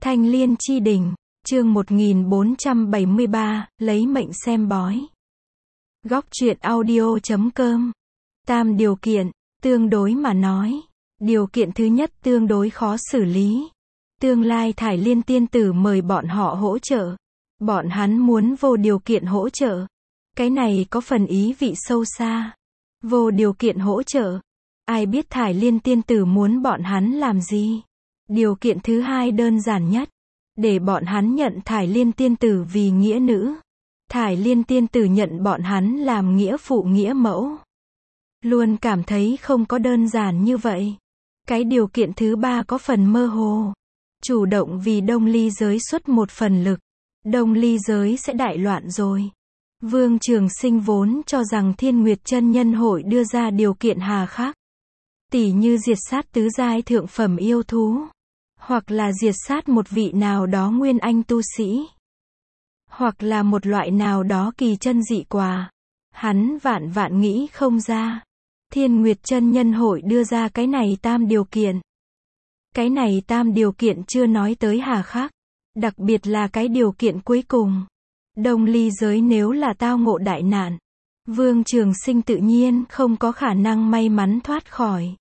Thanh Liên Chi Đỉnh, chương 1473, lấy mệnh xem bói. Góc truyện audio.com. Tam điều kiện, tương đối mà nói. Điều kiện thứ nhất tương đối khó xử lý. Tương lai Thải Liên tiên tử mời bọn họ hỗ trợ. Bọn hắn muốn vô điều kiện hỗ trợ. Cái này có phần ý vị sâu xa. Vô điều kiện hỗ trợ. Ai biết Thải Liên tiên tử muốn bọn hắn làm gì? Điều kiện thứ hai đơn giản nhất. Để bọn hắn nhận Thải Liên tiên tử vì nghĩa nữ. Thải Liên tiên tử nhận bọn hắn làm nghĩa phụ nghĩa mẫu. Luôn cảm thấy không có đơn giản như vậy. Cái điều kiện thứ ba có phần mơ hồ. Chủ động vì Đông Ly giới xuất một phần lực. Đông Ly giới sẽ đại loạn rồi. Vương Trường Sinh vốn cho rằng Thiên Nguyệt Chân Nhân hội đưa ra điều kiện hà khắc. Tỉ như diệt sát tứ giai thượng phẩm yêu thú. Hoặc là diệt sát một vị nào đó nguyên anh tu sĩ. Hoặc là một loại nào đó kỳ chân dị quả. Hắn vạn nghĩ không ra. Thiên Nguyệt Chân Nhân hội đưa ra cái này tam điều kiện. Cái này tam điều kiện chưa nói tới hà khắc. Đặc biệt là cái điều kiện cuối cùng. Đông Ly giới nếu là tao ngộ đại nạn. Vương Trường Sinh tự nhiên không có khả năng may mắn thoát khỏi.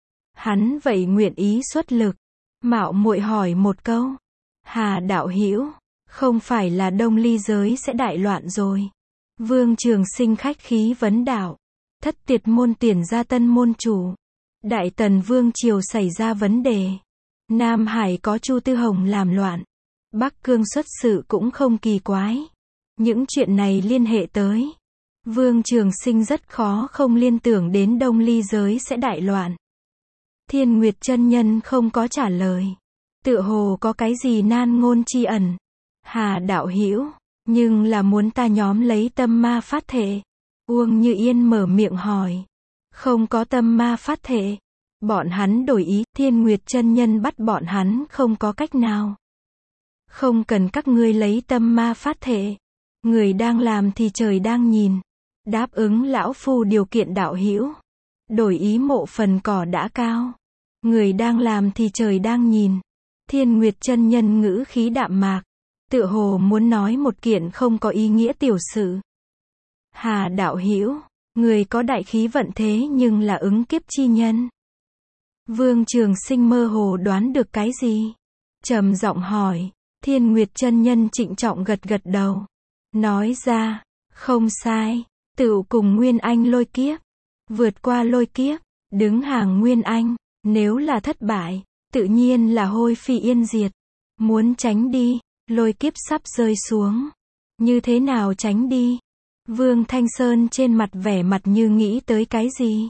Hắn vậy nguyện ý xuất lực. Mạo muội hỏi một câu. Hà đạo hữu, không phải là Đông Ly giới sẽ đại loạn rồi. Vương Trường Sinh khách khí vấn đạo. Thất tiệt môn tuyển ra tân môn chủ. Đại Tần Vương triều xảy ra vấn đề. Nam Hải có Chu Tư Hồng làm loạn. Bắc Cương xuất sự cũng không kỳ quái. Những chuyện này liên hệ tới. Vương Trường Sinh rất khó không liên tưởng đến Đông Ly giới sẽ đại loạn. Thiên Nguyệt Chân Nhân không có trả lời. Tựa hồ có cái gì nan ngôn chi ẩn. Hà đạo hữu, nhưng là muốn ta nhóm lấy tâm ma phát thể. Uông Như Yên mở miệng hỏi. Không có tâm ma phát thể. Bọn hắn đổi ý, Thiên Nguyệt Chân Nhân bắt bọn hắn không có cách nào. Không cần các ngươi lấy tâm ma phát thể. Người đang làm thì trời đang nhìn. Đáp ứng lão phu điều kiện đạo hữu. Đổi ý mộ phần cỏ đã cao. Người đang làm thì trời đang nhìn. Thiên Nguyệt Chân Nhân ngữ khí đạm mạc. Tựa hồ muốn nói một kiện không có ý nghĩa tiểu sự. Hà đạo hữu, người có đại khí vận thế nhưng là ứng kiếp chi nhân. Vương Trường Sinh mơ hồ đoán được cái gì? Trầm giọng hỏi. Thiên Nguyệt Chân Nhân trịnh trọng gật gật đầu. Nói ra, không sai, tựu cùng Nguyên Anh lôi kiếp. Vượt qua lôi kiếp, đứng hàng Nguyên Anh. Nếu là thất bại, tự nhiên là hôi phi yên diệt. Muốn tránh đi, lôi kiếp sắp rơi xuống. Như thế nào tránh đi? Vương Thanh Sơn trên mặt vẻ mặt như nghĩ tới cái gì.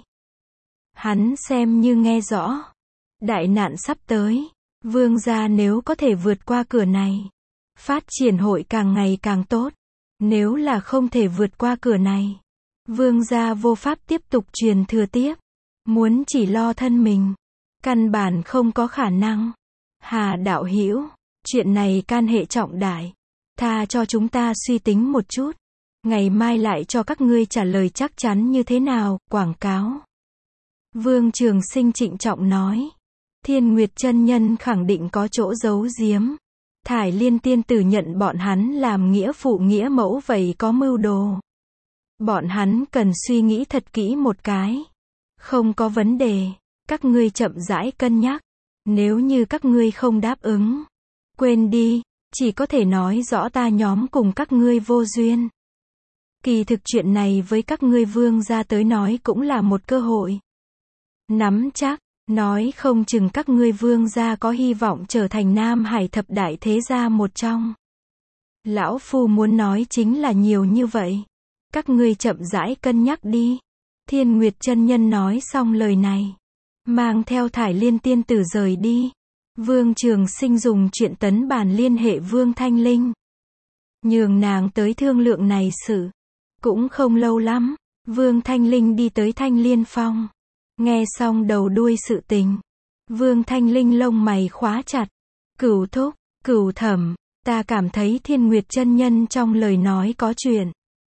Hắn xem như nghe rõ. Đại nạn sắp tới. Vương gia nếu có thể vượt qua cửa này. Phát triển hội càng ngày càng tốt. Nếu là không thể vượt qua cửa này. Vương gia vô pháp tiếp tục truyền thừa tiếp. Muốn chỉ lo thân mình. Căn bản không có khả năng. Hà đạo hữu, chuyện này can hệ trọng đại. Tha cho chúng ta suy tính một chút. Ngày mai lại cho các ngươi trả lời chắc chắn như thế nào, quảng cáo. Vương Trường Sinh trịnh trọng nói. Thiên Nguyệt Chân Nhân khẳng định có chỗ giấu giếm. Thải Liên tiên tử nhận bọn hắn làm nghĩa phụ nghĩa mẫu vậy có mưu đồ. Bọn hắn cần suy nghĩ thật kỹ một cái. Không có vấn đề. Các ngươi chậm rãi cân nhắc. Nếu như các ngươi không đáp ứng. Quên đi, chỉ có thể nói rõ ta nhóm cùng các ngươi vô duyên. Kỳ thực chuyện này với các ngươi vương gia tới nói cũng là một cơ hội. Nắm chắc, nói không chừng các ngươi vương gia có hy vọng trở thành Nam Hải thập đại thế gia một trong. Lão phu muốn nói chính là nhiều như vậy. Các ngươi chậm rãi cân nhắc đi. Thiên Nguyệt Chân Nhân nói xong lời này. Mang theo Thải Liên tiên tử rời đi. Vương Trường Sinh dùng chuyện tấn bàn liên hệ Vương Thanh Linh. Nhường nàng tới thương lượng này sự. Cũng không lâu lắm. Vương Thanh Linh đi tới Thanh Liên Phong. Nghe xong đầu đuôi sự tình. Vương Thanh Linh lông mày khóa chặt. Cửu thúc, Cửu thẩm, ta cảm thấy Thiên Nguyệt Chân Nhân trong lời nói có chuyện.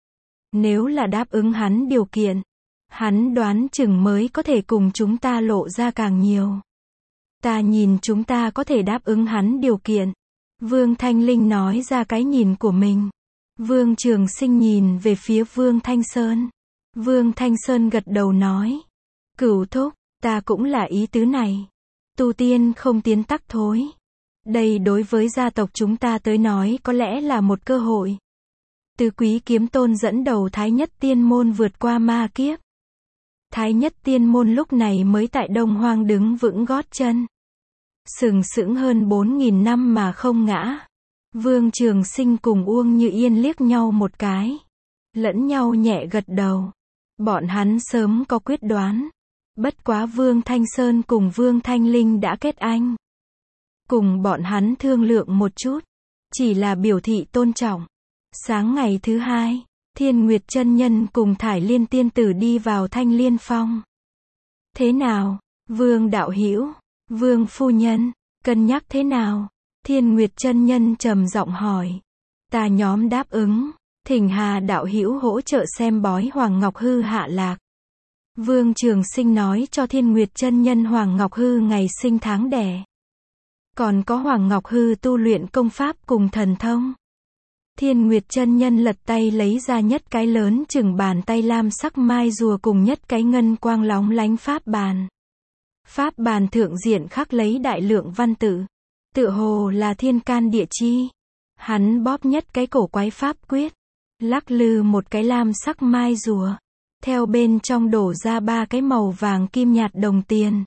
Nếu là đáp ứng hắn điều kiện. Hắn đoán chừng mới có thể cùng chúng ta lộ ra càng nhiều. Ta nhìn chúng ta có thể đáp ứng hắn điều kiện. Vương Thanh Linh nói ra cái nhìn của mình. Vương Trường Sinh nhìn về phía Vương Thanh Sơn. Vương Thanh Sơn gật đầu nói. Cửu thúc, ta cũng là ý tứ này. Tu tiên không tiến tắc thối. Đây đối với gia tộc chúng ta tới nói có lẽ là một cơ hội. Tứ Quý Kiếm Tôn dẫn đầu Thái Nhất Tiên Môn vượt qua ma kiếp. Thái Nhất Tiên Môn lúc này mới tại Đông Hoang đứng vững gót chân. Sừng sững hơn 4.000 năm mà không ngã. Vương Trường Sinh cùng Uông Như Yên liếc nhau một cái. Lẫn nhau nhẹ gật đầu. Bọn hắn sớm có quyết đoán. Bất quá Vương Thanh Sơn cùng Vương Thanh Linh đã kết anh. Cùng bọn hắn thương lượng một chút. Chỉ là biểu thị tôn trọng. Sáng ngày thứ hai, Thiên Nguyệt chân nhân cùng Thải Liên tiên tử đi vào Thanh Liên Phong. Thế nào, Vương đạo hữu, Vương phu nhân, cân nhắc thế nào? Thiên Nguyệt chân nhân trầm giọng hỏi. Ta nhóm đáp ứng, thỉnh Hà đạo hữu hỗ trợ xem bói Hoàng Ngọc Hư hạ lạc. Vương Trường Sinh nói cho Thiên Nguyệt chân nhân Hoàng Ngọc Hư ngày sinh tháng đẻ. Còn có Hoàng Ngọc Hư tu luyện công pháp cùng thần thông. Thiên Nguyệt chân nhân lật tay lấy ra nhất cái lớn chừng bàn tay lam sắc mai rùa cùng nhất cái ngân quang lóng lánh pháp bàn. Pháp bàn thượng diện khắc lấy đại lượng văn tự. Tựa hồ là thiên can địa chi. Hắn bóp nhất cái cổ quái pháp quyết. Lắc lư một cái lam sắc mai rùa. Theo bên trong đổ ra 3 cái màu vàng kim nhạt đồng tiền.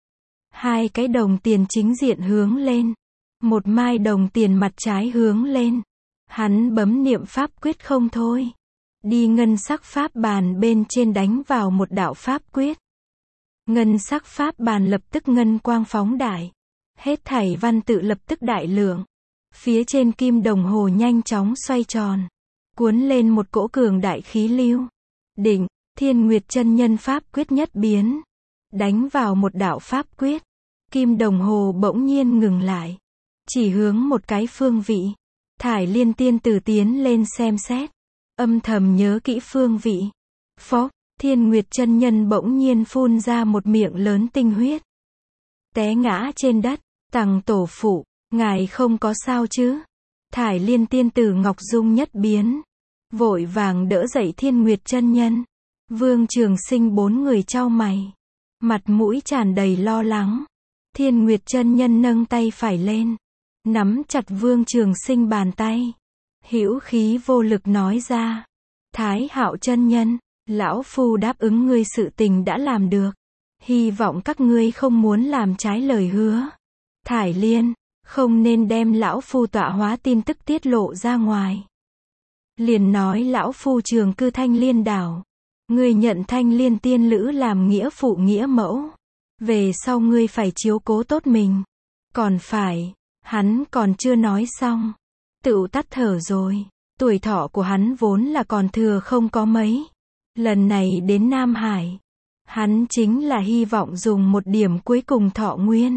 2 cái đồng tiền chính diện hướng lên. 1 mai đồng tiền mặt trái hướng lên. Hắn bấm niệm pháp quyết không thôi. Đi ngân sắc pháp bàn bên trên đánh vào một đạo pháp quyết. Ngân sắc pháp bàn lập tức ngân quang phóng đại. Hết thảy văn tự lập tức đại lượng. Phía trên kim đồng hồ nhanh chóng xoay tròn. Cuốn lên một cỗ cường đại khí lưu. Định, Thiên Nguyệt chân nhân pháp quyết nhất biến. Đánh vào một đạo pháp quyết. Kim đồng hồ bỗng nhiên ngừng lại. Chỉ hướng một cái phương vị. Thải Liên tiên tử tiến lên xem xét. Âm thầm nhớ kỹ phương vị. Phó, Thiên Nguyệt chân nhân bỗng nhiên phun ra một miệng lớn tinh huyết. Té ngã trên đất. Tằng tổ phụ, ngài không có sao chứ? Thải Liên tiên tử Ngọc Dung nhất biến. Vội vàng đỡ dậy Thiên Nguyệt chân nhân. Vương Trường Sinh 4 người chau mày. Mặt mũi tràn đầy lo lắng. Thiên Nguyệt chân nhân nâng tay phải lên. Nắm chặt Vương Trường Sinh bàn tay. Hữu khí vô lực nói ra. Thái Hạo chân nhân, lão phu đáp ứng ngươi sự tình đã làm được. Hy vọng các ngươi không muốn làm trái lời hứa. Thải Liên, không nên đem lão phu tọa hóa tin tức tiết lộ ra ngoài. Liền nói lão phu trường cư Thanh Liên đảo. Ngươi nhận Thanh Liên tiên lữ làm nghĩa phụ nghĩa mẫu. Về sau ngươi phải chiếu cố tốt mình. Còn phải, hắn còn chưa nói xong. Tựu tắt thở rồi. Tuổi thọ của hắn vốn là còn thừa không có mấy. Lần này đến Nam Hải. Hắn chính là hy vọng dùng một điểm cuối cùng thọ nguyên.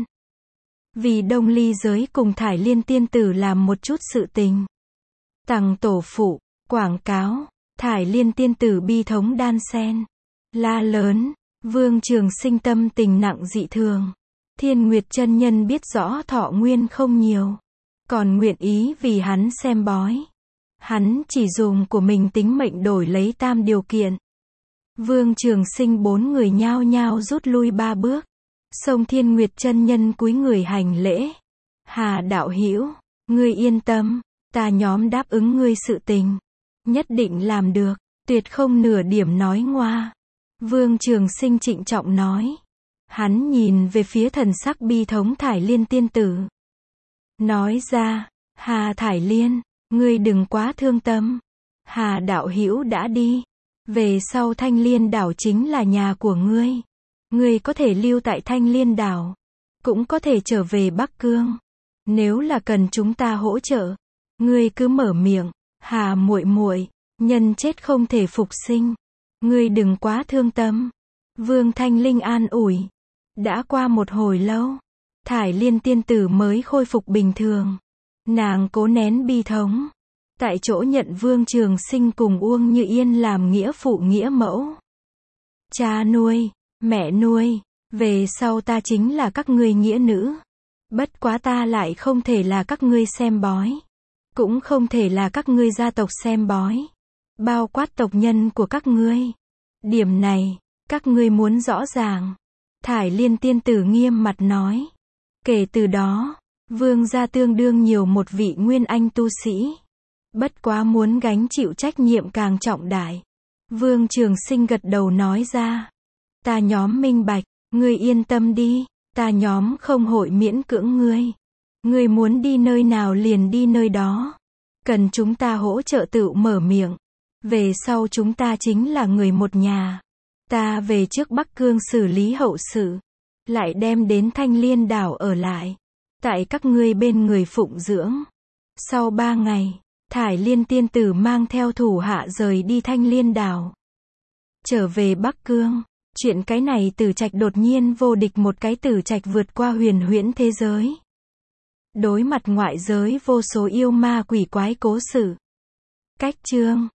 Vì Đông Ly giới cùng Thải Liên tiên tử làm một chút sự tình. Tằng tổ phụ, quảng cáo, Thải Liên tiên tử bi thống đan sen. La lớn, Vương Trường Sinh tâm tình nặng dị thường. Thiên Nguyệt chân nhân biết rõ thọ nguyên không nhiều. Còn nguyện ý vì hắn xem bói. Hắn chỉ dùng của mình tính mệnh đổi lấy tam điều kiện. Vương Trường Sinh 4 người nhao nhao rút lui 3 bước. Sông Thiên Nguyệt chân nhân cúi người hành lễ. Hà đạo hữu, ngươi yên tâm, ta nhóm đáp ứng ngươi sự tình. Nhất định làm được, tuyệt không nửa điểm nói ngoa. Vương Trường Sinh trịnh trọng nói. Hắn nhìn về phía thần sắc bi thống Thải Liên tiên tử. Nói ra, Hà Thải Liên, ngươi đừng quá thương tâm. Hà đạo hữu đã đi. Về sau Thanh Liên đảo chính là nhà của ngươi. Ngươi có thể lưu tại Thanh Liên đảo. Cũng có thể trở về Bắc Cương. Nếu là cần chúng ta hỗ trợ. Ngươi cứ mở miệng. Hà muội muội, nhân chết không thể phục sinh. Ngươi đừng quá thương tâm. Vương Thanh Linh an ủi. Đã qua một hồi lâu. Thải Liên tiên tử mới khôi phục bình thường. Nàng cố nén bi thống. Tại chỗ nhận Vương Trường Sinh cùng Uông Như Yên làm nghĩa phụ nghĩa mẫu. Cha nuôi, mẹ nuôi, về sau ta chính là các ngươi nghĩa nữ. Bất quá ta lại không thể là các ngươi xem bói. Cũng không thể là các ngươi gia tộc xem bói. Bao quát tộc nhân của các ngươi. Điểm này, các ngươi muốn rõ ràng. Thải Liên tiên tử nghiêm mặt nói. Kể từ đó, vương gia tương đương nhiều một vị nguyên anh tu sĩ. Bất quá muốn gánh chịu trách nhiệm càng trọng đại. Vương Trường Sinh gật đầu nói ra. Ta nhóm minh bạch, ngươi yên tâm đi, ta nhóm không hội miễn cưỡng ngươi. Ngươi muốn đi nơi nào liền đi nơi đó. Cần chúng ta hỗ trợ tự mở miệng. Về sau chúng ta chính là người một nhà. Ta về trước Bắc Cương xử lý hậu sự. Lại đem đến Thanh Liên đảo ở lại. Tại các ngươi bên người phụng dưỡng. Sau 3 ngày, Thải Liên tiên tử mang theo thủ hạ rời đi Thanh Liên đảo. Trở về Bắc Cương. Chuyện cái này Tử Trạch đột nhiên vô địch một cái Tử Trạch vượt qua huyền huyễn thế giới. Đối mặt ngoại giới vô số yêu ma quỷ quái cố sự. Cách chương